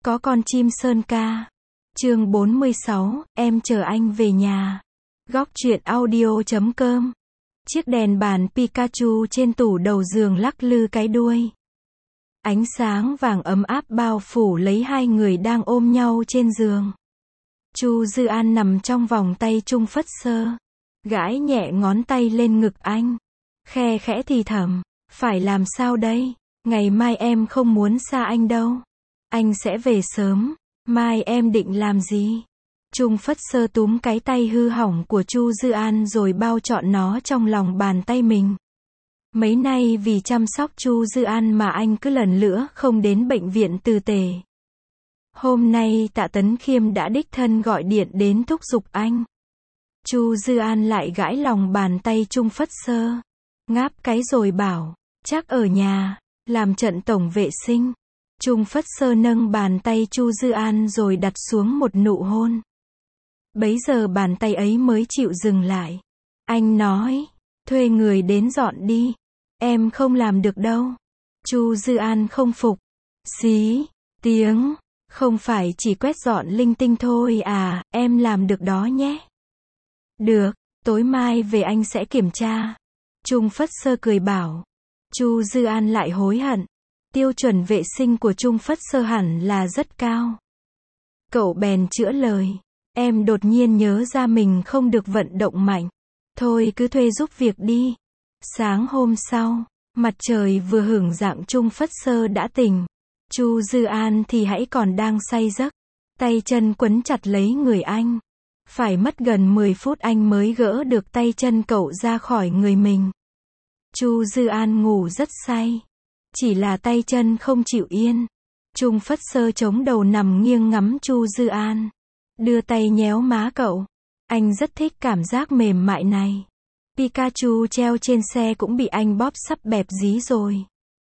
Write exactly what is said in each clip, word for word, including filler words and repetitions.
Có con chim sơn ca. Chương bốn mươi sáu, em chờ anh về nhà. Góc truyện audio chấm com. Chiếc đèn bàn Pikachu trên tủ đầu giường lắc lư cái đuôi. Ánh sáng vàng ấm áp bao phủ lấy hai người đang ôm nhau trên giường. Chu Dư An nằm trong vòng tay Trung Phất Sơ, gãi nhẹ ngón tay lên ngực anh, khe khẽ thì thầm, phải làm sao đây? Ngày mai em không muốn xa anh đâu. Anh sẽ về sớm. Mai em định làm gì? Trung Phất Sơ túm cái tay hư hỏng của Chu Dư An rồi bao trọn nó trong lòng bàn tay mình. Mấy nay vì chăm sóc Chu Dư An mà anh cứ lần lữa không đến bệnh viện Từ Tề. Hôm nay Tạ Tấn Khiêm đã đích thân gọi điện đến thúc giục anh. Chu Dư An lại gãi lòng bàn tay Trung Phất Sơ, ngáp cái rồi bảo, chắc ở nhà, làm trận tổng vệ sinh. Trung Phất Sơ nâng bàn tay Chu Dư An rồi đặt xuống một nụ hôn. Bấy giờ bàn tay ấy mới chịu dừng lại. Anh nói, thuê người đến dọn đi. Em không làm được đâu. Chu Dư An không phục. Xí, tiếng, không phải chỉ quét dọn linh tinh thôi à, em làm được đó nhé. Được, tối mai về anh sẽ kiểm tra. Trung Phất Sơ cười bảo. Chu Dư An lại hối hận. Tiêu chuẩn vệ sinh của Trung Phất Sơ hẳn là rất cao. Cậu bèn chữa lời. Em đột nhiên nhớ ra mình không được vận động mạnh. Thôi cứ thuê giúp việc đi. Sáng hôm sau, mặt trời vừa hửng dạng Trung Phất Sơ đã tỉnh. Chu Dư An thì hãy còn đang say giấc. Tay chân quấn chặt lấy người anh. Phải mất gần mười phút anh mới gỡ được tay chân cậu ra khỏi người mình. Chu Dư An ngủ rất say. Chỉ là tay chân không chịu yên. Trung Phất Sơ chống đầu nằm nghiêng ngắm Chu Dư An. Đưa tay nhéo má cậu. Anh rất thích cảm giác mềm mại này. Pikachu treo trên xe cũng bị anh bóp sắp bẹp dí rồi.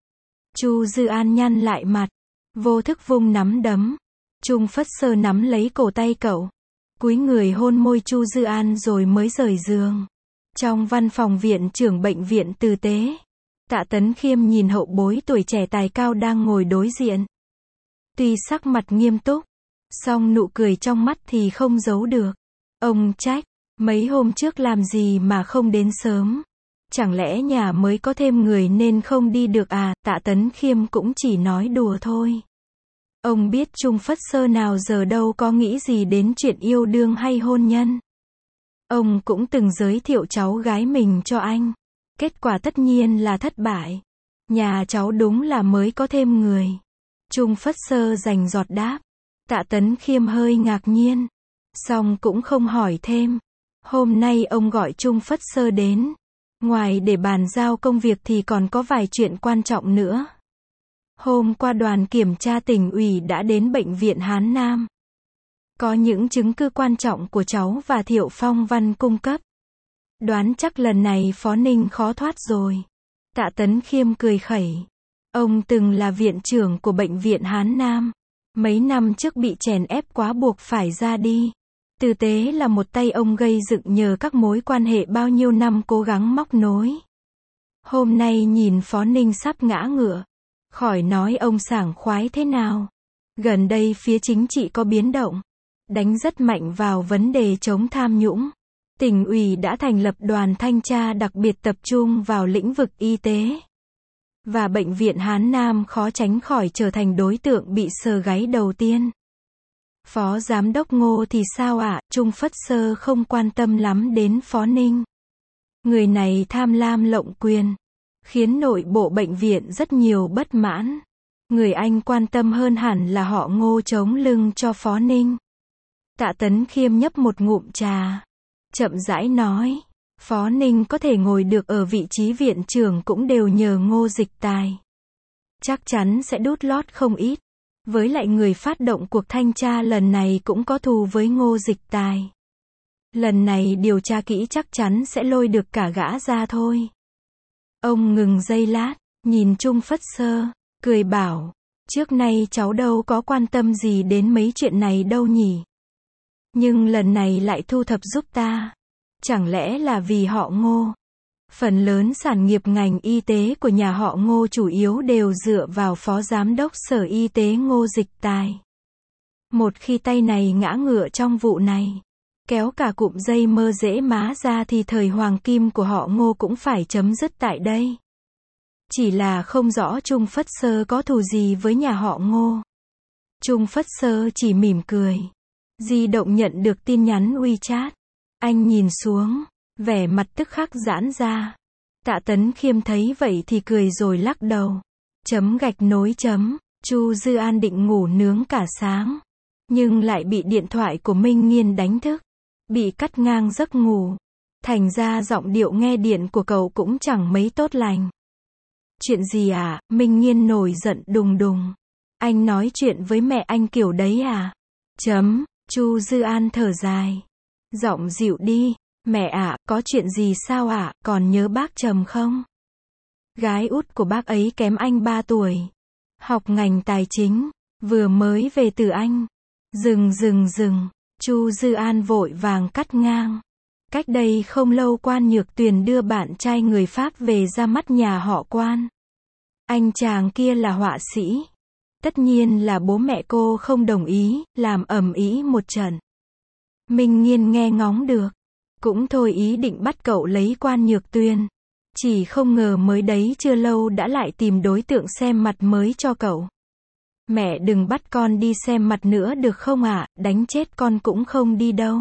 Chu Dư An nhăn lại mặt. Vô thức vung nắm đấm. Trung Phất Sơ nắm lấy cổ tay cậu. Cúi người hôn môi Chu Dư An rồi mới rời giường. Trong văn phòng viện trưởng bệnh viện Từ Tế, Tạ Tấn Khiêm nhìn hậu bối tuổi trẻ tài cao đang ngồi đối diện. Tuy sắc mặt nghiêm túc, song nụ cười trong mắt thì không giấu được. Ông trách, mấy hôm trước làm gì mà không đến sớm? Chẳng lẽ nhà mới có thêm người nên không đi được à? Tạ Tấn Khiêm cũng chỉ nói đùa thôi. Ông biết Trung Phất Sơ nào giờ đâu có nghĩ gì đến chuyện yêu đương hay hôn nhân. Ông cũng từng giới thiệu cháu gái mình cho anh. Kết quả tất nhiên là thất bại. Nhà cháu đúng là mới có thêm người. Trung Phất Sơ rành giọt đáp. Tạ Tấn Khiêm hơi ngạc nhiên. Song cũng không hỏi thêm. Hôm nay ông gọi Trung Phất Sơ đến. Ngoài để bàn giao công việc thì còn có vài chuyện quan trọng nữa. Hôm qua đoàn kiểm tra tỉnh ủy đã đến bệnh viện Hán Nam. Có những chứng cứ quan trọng của cháu và Thiệu Phong Văn cung cấp. Đoán chắc lần này Phó Ninh khó thoát rồi. Tạ Tấn Khiêm cười khẩy. Ông từng là viện trưởng của bệnh viện Hán Nam. Mấy năm trước bị chèn ép quá buộc phải ra đi. Từ Tế là một tay ông gây dựng nhờ các mối quan hệ bao nhiêu năm cố gắng móc nối. Hôm nay nhìn Phó Ninh sắp ngã ngựa. Khỏi nói ông sảng khoái thế nào. Gần đây phía chính trị có biến động. Đánh rất mạnh vào vấn đề chống tham nhũng. Tỉnh ủy đã thành lập đoàn thanh tra đặc biệt tập trung vào lĩnh vực y tế. Và bệnh viện Hán Nam khó tránh khỏi trở thành đối tượng bị sờ gáy đầu tiên. Phó Giám đốc Ngô thì sao ạ? À? Trung Phất Sơ không quan tâm lắm đến Phó Ninh. Người này tham lam lộng quyền. Khiến nội bộ bệnh viện rất nhiều bất mãn. Người anh quan tâm hơn hẳn là họ Ngô chống lưng cho Phó Ninh. Tạ Tấn Khiêm nhấp một ngụm trà. Chậm rãi nói, Phó Ninh có thể ngồi được ở vị trí viện trưởng cũng đều nhờ Ngô Dịch Tài. Chắc chắn sẽ đút lót không ít. Với lại người phát động cuộc thanh tra lần này cũng có thù với Ngô Dịch Tài. Lần này điều tra kỹ chắc chắn sẽ lôi được cả gã ra thôi. Ông ngừng giây lát, nhìn Trung Phất Sơ, cười bảo, trước nay cháu đâu có quan tâm gì đến mấy chuyện này đâu nhỉ. Nhưng lần này lại thu thập giúp ta. Chẳng lẽ là vì họ Ngô? Phần lớn sản nghiệp ngành y tế của nhà họ Ngô chủ yếu đều dựa vào Phó Giám đốc Sở Y tế Ngô Dịch Tài. Một khi tay này ngã ngựa trong vụ này, kéo cả cụm dây mơ rễ má ra thì thời hoàng kim của họ Ngô cũng phải chấm dứt tại đây. Chỉ là không rõ Trung Phất Sơ có thù gì với nhà họ Ngô. Trung Phất Sơ chỉ mỉm cười. Di động nhận được tin nhắn WeChat. Anh nhìn xuống, vẻ mặt tức khắc giãn ra. Tạ Tấn Khiêm thấy vậy thì cười rồi lắc đầu. Chấm gạch nối chấm. Chu Dư An định ngủ nướng cả sáng, nhưng lại bị điện thoại của Minh Nghiên đánh thức. Bị cắt ngang giấc ngủ. Thành ra giọng điệu nghe điện của cậu cũng chẳng mấy tốt lành. Chuyện gì à? Minh Nghiên nổi giận đùng đùng. Anh nói chuyện với mẹ anh kiểu đấy à? Chấm. Chu Dư An thở dài. Giọng dịu đi. Mẹ ạ, có chuyện gì sao ạ, còn nhớ bác Trầm không? Gái út của bác ấy kém anh ba tuổi. Học ngành tài chính. Vừa mới về từ Anh. Dừng dừng dừng. Chu Dư An vội vàng cắt ngang. Cách đây không lâu Quan Nhược Tuyền đưa bạn trai người Pháp về ra mắt nhà họ Quan. Anh chàng kia là họa sĩ. Tất nhiên là bố mẹ cô không đồng ý, làm ầm ĩ một trận. Minh Nghiên nghe ngóng được. Cũng thôi ý định bắt cậu lấy Quan Nhược Tuyền. Chỉ không ngờ mới đấy chưa lâu đã lại tìm đối tượng xem mặt mới cho cậu. Mẹ đừng bắt con đi xem mặt nữa được không ạ, đánh chết con cũng không đi đâu.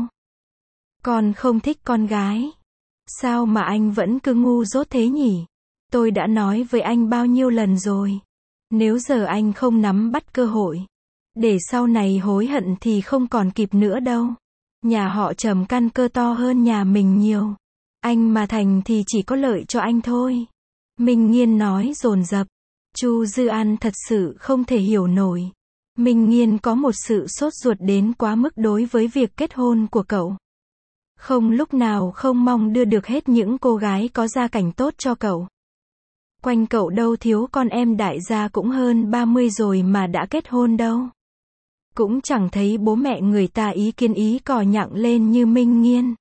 Con không thích con gái. Sao mà anh vẫn cứ ngu dốt thế nhỉ? Tôi đã nói với anh bao nhiêu lần rồi. Nếu giờ anh không nắm bắt cơ hội, để sau này hối hận thì không còn kịp nữa đâu. Nhà họ Trầm căn cơ to hơn nhà mình nhiều. Anh mà thành thì chỉ có lợi cho anh thôi. Minh Nghiên nói dồn dập. Chu Dư An thật sự không thể hiểu nổi. Minh Nghiên có một sự sốt ruột đến quá mức đối với việc kết hôn của cậu. Không lúc nào không mong đưa được hết những cô gái có gia cảnh tốt cho cậu. Quanh cậu đâu thiếu con em đại gia cũng hơn ba mươi rồi mà đã kết hôn đâu. Cũng chẳng thấy bố mẹ người ta ý kiến ý cò nhặng lên như Minh Nghiên.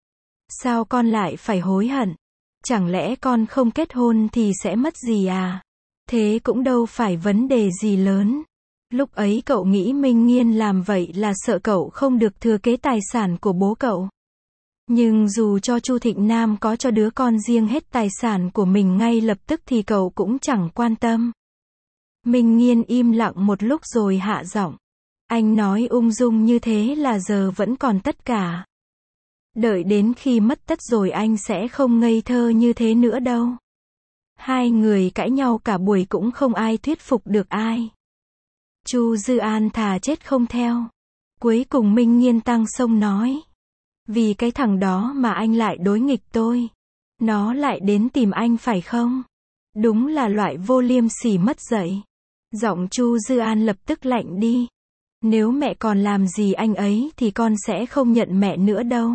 Sao con lại phải hối hận? Chẳng lẽ con không kết hôn thì sẽ mất gì à? Thế cũng đâu phải vấn đề gì lớn. Lúc ấy cậu nghĩ Minh Nghiên làm vậy là sợ cậu không được thừa kế tài sản của bố cậu. Nhưng dù cho Chu Thịnh Nam có cho đứa con riêng hết tài sản của mình ngay lập tức thì cậu cũng chẳng quan tâm. Minh Nghiên im lặng một lúc rồi hạ giọng. Anh nói ung dung như thế là giờ vẫn còn tất cả. Đợi đến khi mất tất rồi anh sẽ không ngây thơ như thế nữa đâu. Hai người cãi nhau cả buổi cũng không ai thuyết phục được ai. Chu Dư An thà chết không theo. Cuối cùng Minh Nghiên tăng sông nói. Vì cái thằng đó mà anh lại đối nghịch tôi. Nó lại đến tìm anh phải không? Đúng là loại vô liêm sỉ mất dạy. Giọng Chu Dư An lập tức lạnh đi. Nếu mẹ còn làm gì anh ấy thì con sẽ không nhận mẹ nữa đâu.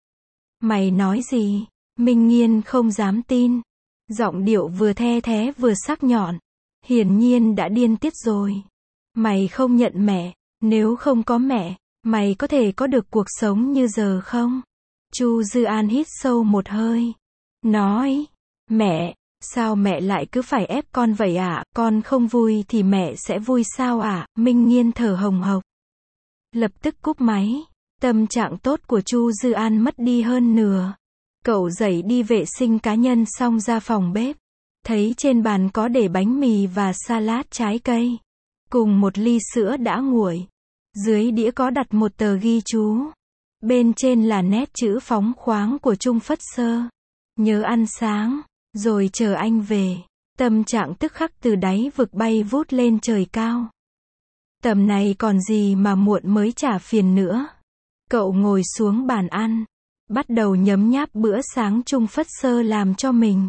Mày nói gì? Minh Nghiên không dám tin. Giọng điệu vừa the thé vừa sắc nhọn. Hiển nhiên đã điên tiết rồi. Mày không nhận mẹ. Nếu không có mẹ, mày có thể có được cuộc sống như giờ không? Chu Dư An hít sâu một hơi. Nói. Mẹ, sao mẹ lại cứ phải ép con vậy ạ? À? Con không vui thì mẹ sẽ vui sao ạ? À? Minh Nghiên thở hồng hộc. Lập tức cúp máy. Tâm trạng tốt của Chu Dư An mất đi hơn nửa. Cậu dậy đi vệ sinh cá nhân xong ra phòng bếp. Thấy trên bàn có để bánh mì và salad trái cây. Cùng một ly sữa đã nguội. Dưới đĩa có đặt một tờ ghi chú. Bên trên là nét chữ phóng khoáng của Trung Phất Sơ. Nhớ ăn sáng, rồi chờ anh về. Tâm trạng tức khắc từ đáy vực bay vút lên trời cao. Tầm này còn gì mà muộn mới trả phiền nữa. Cậu ngồi xuống bàn ăn. Bắt đầu nhấm nháp bữa sáng Trung Phất Sơ làm cho mình.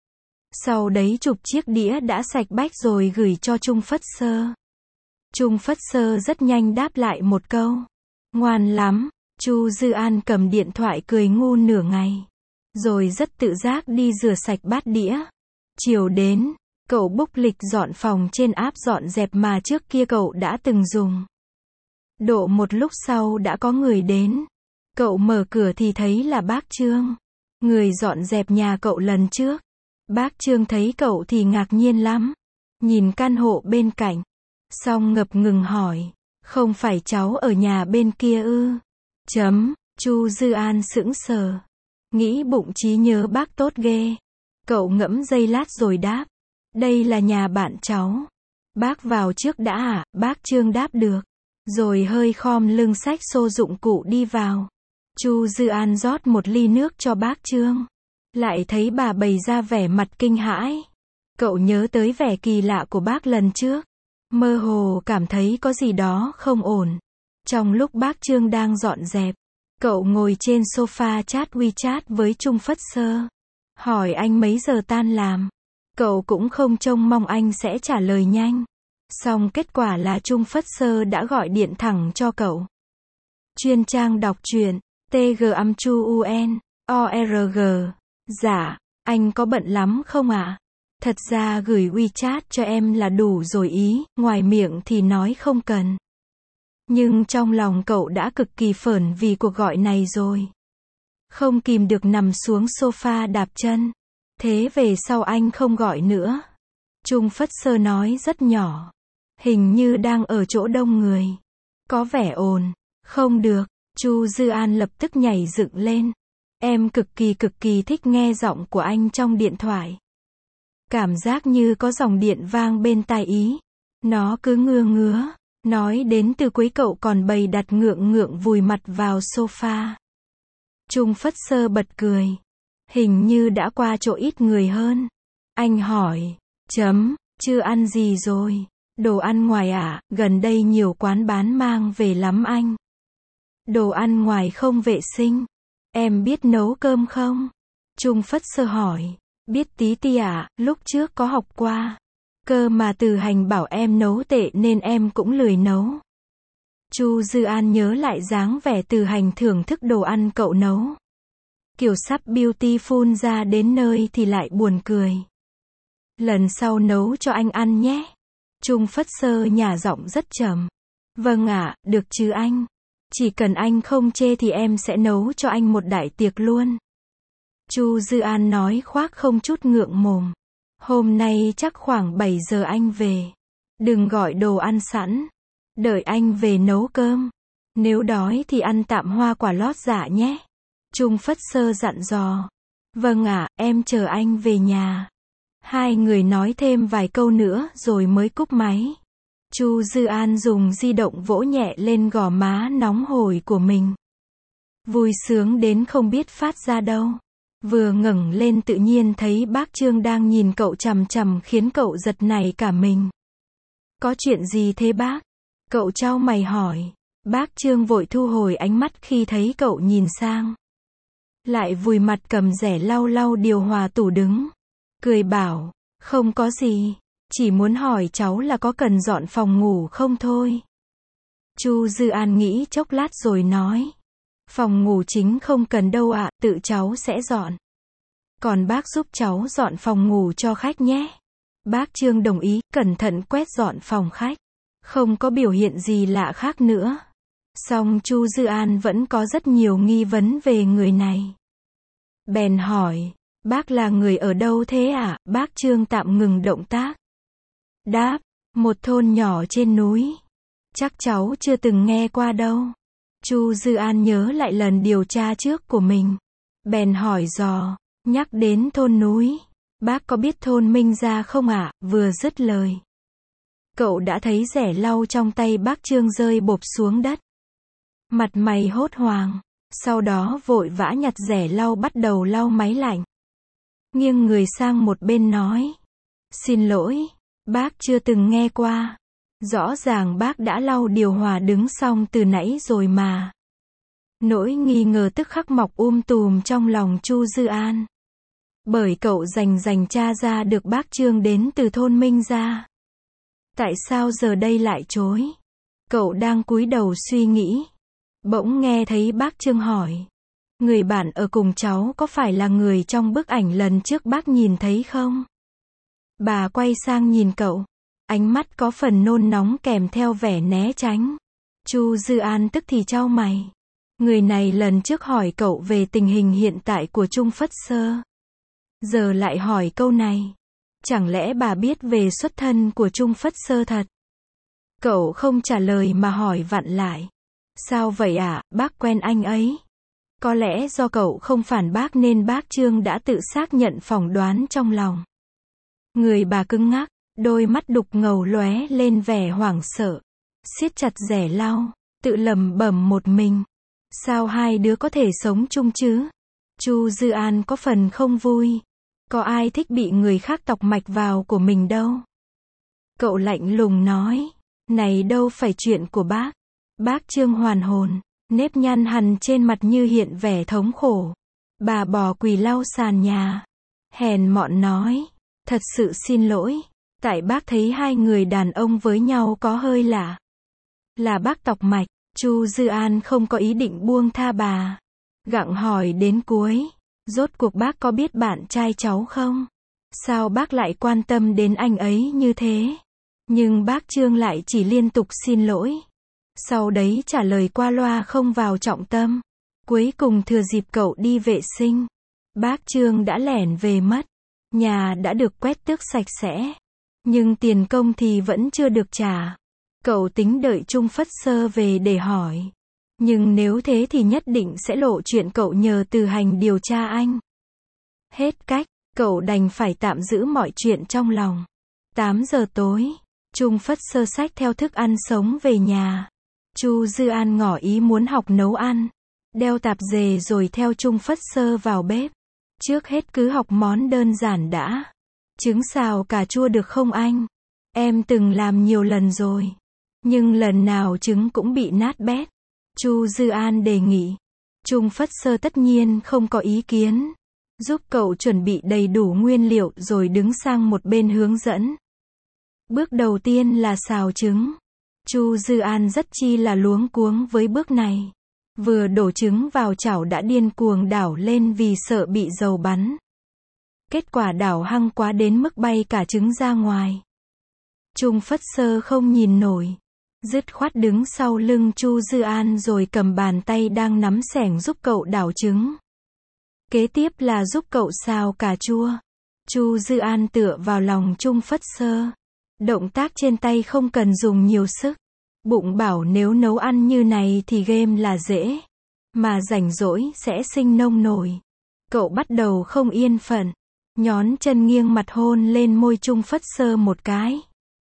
Sau đấy chụp chiếc đĩa đã sạch bách rồi gửi cho Trung Phất Sơ. Trung Phất Sơ rất nhanh đáp lại một câu. Ngoan lắm. Chu Dư An cầm điện thoại cười ngu nửa ngày. Rồi rất tự giác đi rửa sạch bát đĩa. Chiều đến, cậu búc lịch dọn phòng trên app dọn dẹp mà trước kia cậu đã từng dùng. Độ một lúc sau đã có người đến. Cậu mở cửa thì thấy là bác Trương. Người dọn dẹp nhà cậu lần trước. Bác Trương thấy cậu thì ngạc nhiên lắm. Nhìn căn hộ bên cạnh. Xong ngập ngừng hỏi. Không phải cháu ở nhà bên kia ư? Chấm, Chu Dư An sững sờ. Nghĩ bụng trí nhớ bác tốt ghê. Cậu ngẫm giây lát rồi đáp. Đây là nhà bạn cháu. Bác vào trước đã à? Bác Trương đáp được. Rồi hơi khom lưng xách xô dụng cụ đi vào. Chu Dư An rót một ly nước cho bác Trương. Lại thấy bà bày ra vẻ mặt kinh hãi. Cậu nhớ tới vẻ kỳ lạ của bác lần trước. Mơ hồ cảm thấy có gì đó không ổn. Trong lúc bác Trương đang dọn dẹp, cậu ngồi trên sofa chat WeChat với Trung Phất Sơ. Hỏi anh mấy giờ tan làm. Cậu cũng không trông mong anh sẽ trả lời nhanh. Xong kết quả là Trung Phất Sơ đã gọi điện thẳng cho cậu. Chuyên trang đọc truyện, tê giê âm chu u en, o rờ giê. Dạ, anh có bận lắm không ạ? Thật ra gửi WeChat cho em là đủ rồi ý, ngoài miệng thì nói không cần. Nhưng trong lòng cậu đã cực kỳ phởn vì cuộc gọi này rồi. Không kìm được nằm xuống sofa đạp chân. Thế về sau anh không gọi nữa. Trung Phất Sơ nói rất nhỏ. Hình như đang ở chỗ đông người. Có vẻ ồn. Không được. Chu Dư An lập tức nhảy dựng lên. Em cực kỳ cực kỳ thích nghe giọng của anh trong điện thoại. Cảm giác như có dòng điện vang bên tai ý. Nó cứ ngưa ngứa. Nói đến từ cuối cậu còn bày đặt ngượng ngượng vùi mặt vào sofa. Trung Phất Sơ bật cười. Hình như đã qua chỗ ít người hơn. Anh hỏi. Chấm, chưa ăn gì rồi? Đồ ăn ngoài ạ, gần đây nhiều quán bán mang về lắm anh. Đồ ăn ngoài không vệ sinh. Em biết nấu cơm không? Trung Phất Sơ hỏi. Biết tí ti ạ, lúc trước có học qua. Cơ mà Từ Hành bảo em nấu tệ nên em cũng lười nấu. Chu Dư An nhớ lại dáng vẻ Từ Hành thưởng thức đồ ăn cậu nấu. Kiểu sắp beautiful ra đến nơi thì lại buồn cười. Lần sau nấu cho anh ăn nhé. Trung Phất Sơ nhả giọng rất trầm. Vâng ạ, được chứ anh. Chỉ cần anh không chê thì em sẽ nấu cho anh một đại tiệc luôn. Chu Dư An nói khoác không chút ngượng mồm. Hôm nay chắc khoảng bảy giờ anh về. Đừng gọi đồ ăn sẵn. Đợi anh về nấu cơm. Nếu đói thì ăn tạm hoa quả lót dạ nhé. Trung Phất Sơ dặn dò. Vâng ạ, em chờ anh về nhà. Hai người nói thêm vài câu nữa rồi mới cúp máy. Chu Dư An dùng di động vỗ nhẹ lên gò má nóng hổi của mình. Vui sướng đến không biết phát ra đâu. Vừa ngẩng lên tự nhiên thấy bác Trương đang nhìn cậu chằm chằm khiến cậu giật nảy cả mình. Có chuyện gì thế bác? Cậu chau mày hỏi. Bác Trương vội thu hồi ánh mắt khi thấy cậu nhìn sang. Lại vùi mặt cầm rẻ lau lau điều hòa tủ đứng. Cười bảo, không có gì, chỉ muốn hỏi cháu là có cần dọn phòng ngủ không thôi. Chu Dư An nghĩ chốc lát rồi nói. Phòng ngủ chính không cần đâu ạ, tự cháu sẽ dọn. Còn bác giúp cháu dọn phòng ngủ cho khách nhé. Bác Trương đồng ý, cẩn thận quét dọn phòng khách. Không có biểu hiện gì lạ khác nữa. Song Chu Dư An vẫn có rất nhiều nghi vấn về người này. Bèn hỏi, bác là người ở đâu thế ạ? Bác Trương tạm ngừng động tác. Đáp, một thôn nhỏ trên núi. Chắc cháu chưa từng nghe qua đâu. Chu Dư An nhớ lại lần điều tra trước của mình. Bèn hỏi dò, nhắc đến thôn núi. Bác có biết thôn Minh Gia không ạ? Vừa dứt lời. Cậu đã thấy rẻ lau trong tay bác Trương rơi bộp xuống đất. Mặt mày hốt hoảng. Sau đó vội vã nhặt rẻ lau bắt đầu lau máy lạnh. Nghiêng người sang một bên nói. Xin lỗi, bác chưa từng nghe qua. Rõ ràng bác đã lau điều hòa đứng xong từ nãy rồi mà. Nỗi nghi ngờ tức khắc mọc um tùm trong lòng Chu Dư An. Bởi cậu rành rành tra ra được bác Trương đến từ thôn Minh Gia. Tại sao giờ đây lại chối? Cậu đang cúi đầu suy nghĩ. Bỗng nghe thấy bác Trương hỏi. Người bạn ở cùng cháu có phải là người trong bức ảnh lần trước bác nhìn thấy không? Bà quay sang nhìn cậu. Ánh mắt có phần nôn nóng kèm theo vẻ né tránh. Chu Dư An tức thì chau mày. Người này lần trước hỏi cậu về tình hình hiện tại của Trung Phất Sơ. Giờ lại hỏi câu này. Chẳng lẽ bà biết về xuất thân của Trung Phất Sơ thật? Cậu không trả lời mà hỏi vặn lại. Sao vậy ạ, à, bác quen anh ấy? Có lẽ do cậu không phản bác nên bác Trương đã tự xác nhận phỏng đoán trong lòng. Người bà cứng ngắc, đôi mắt đục ngầu lóe lên vẻ hoảng sợ. Siết chặt rẻ lau, tự lẩm bẩm một mình. Sao hai đứa có thể sống chung chứ? Chu Dư An có phần không vui. Có ai thích bị người khác tọc mạch vào của mình đâu. Cậu lạnh lùng nói. Này đâu phải chuyện của bác. Bác Trương hoàn hồn, nếp nhăn hằn trên mặt như hiện vẻ thống khổ. Bà bò quỳ lau sàn nhà. Hèn mọn nói. Thật sự xin lỗi. Tại bác thấy hai người đàn ông với nhau có hơi lạ. Là bác tọc mạch. Chu Dư An không có ý định buông tha bà. Gặng hỏi đến cuối. Rốt cuộc bác có biết bạn trai cháu không? Sao bác lại quan tâm đến anh ấy như thế? Nhưng bác Trương lại chỉ liên tục xin lỗi. Sau đấy trả lời qua loa không vào trọng tâm. Cuối cùng thừa dịp cậu đi vệ sinh. Bác Trương đã lẻn về mất. Nhà đã được quét tước sạch sẽ. Nhưng tiền công thì vẫn chưa được trả. Cậu tính đợi Trung Phất Sơ về để hỏi. Nhưng nếu thế thì nhất định sẽ lộ chuyện cậu nhờ Từ Hành điều tra anh. Hết cách, cậu đành phải tạm giữ mọi chuyện trong lòng. tám giờ tối, Trung Phất Sơ xách theo thức ăn sống về nhà. Chu Dư An ngỏ ý muốn học nấu ăn. Đeo tạp dề rồi theo Trung Phất Sơ vào bếp. Trước hết cứ học món đơn giản đã. Trứng xào cà chua được không anh? Em từng làm nhiều lần rồi. Nhưng lần nào trứng cũng bị nát bét. Chu Dư An đề nghị. Trung Phất Sơ tất nhiên không có ý kiến. Giúp cậu chuẩn bị đầy đủ nguyên liệu rồi đứng sang một bên hướng dẫn. Bước đầu tiên là xào trứng. Chu Dư An rất chi là luống cuống với bước này. Vừa đổ trứng vào chảo đã điên cuồng đảo lên vì sợ bị dầu bắn. Kết quả đảo hăng quá đến mức bay cả trứng ra ngoài. Trung Phất Sơ không nhìn nổi. Dứt khoát đứng sau lưng Chu Dư An rồi cầm bàn tay đang nắm xẻng giúp cậu đảo trứng. Kế tiếp là giúp cậu xào cà chua. Chu Dư An tựa vào lòng Trung Phất Sơ. Động tác trên tay không cần dùng nhiều sức. Bụng bảo nếu nấu ăn như này thì game là dễ. Mà rảnh rỗi sẽ sinh nông nổi. Cậu bắt đầu không yên phận. Nhón chân nghiêng mặt hôn lên môi Trung Phất Sơ một cái.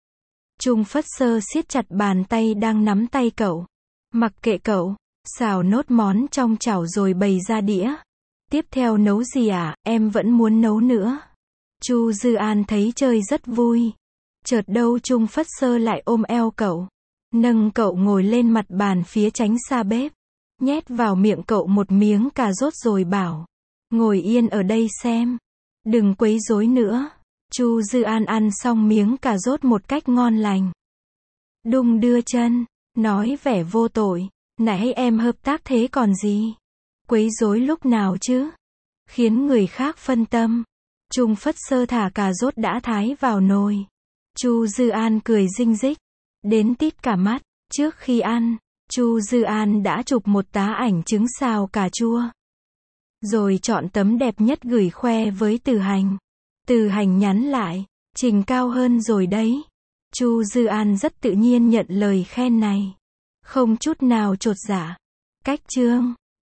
Trung Phất Sơ siết chặt bàn tay đang nắm tay cậu. Mặc kệ cậu, xào nốt món trong chảo rồi bày ra đĩa. Tiếp theo nấu gì à, em vẫn muốn nấu nữa. Chu Dư An thấy chơi rất vui. Chợt đâu Trung Phất Sơ lại ôm eo cậu. Nâng cậu ngồi lên mặt bàn phía tránh xa bếp. Nhét vào miệng cậu một miếng cà rốt rồi bảo. Ngồi yên ở đây xem. Đừng quấy rối nữa. Chu Dư An ăn xong miếng cà rốt một cách ngon lành. Đung đưa chân. Nói vẻ vô tội. Nãy em hợp tác thế còn gì. Quấy rối lúc nào chứ. Khiến người khác phân tâm. Trung Phất Sơ thả cà rốt đã thái vào nồi. Chu Dư An cười rinh rích. Đến tít cả mắt. Trước khi ăn, Chu Dư An đã chụp một tá ảnh trứng xào cà chua. Rồi chọn tấm đẹp nhất gửi khoe với Từ Hành. Từ Hành nhắn lại. Trình cao hơn rồi đấy. Chu Dư An rất tự nhiên nhận lời khen này. Không chút nào chột dạ. Cách chương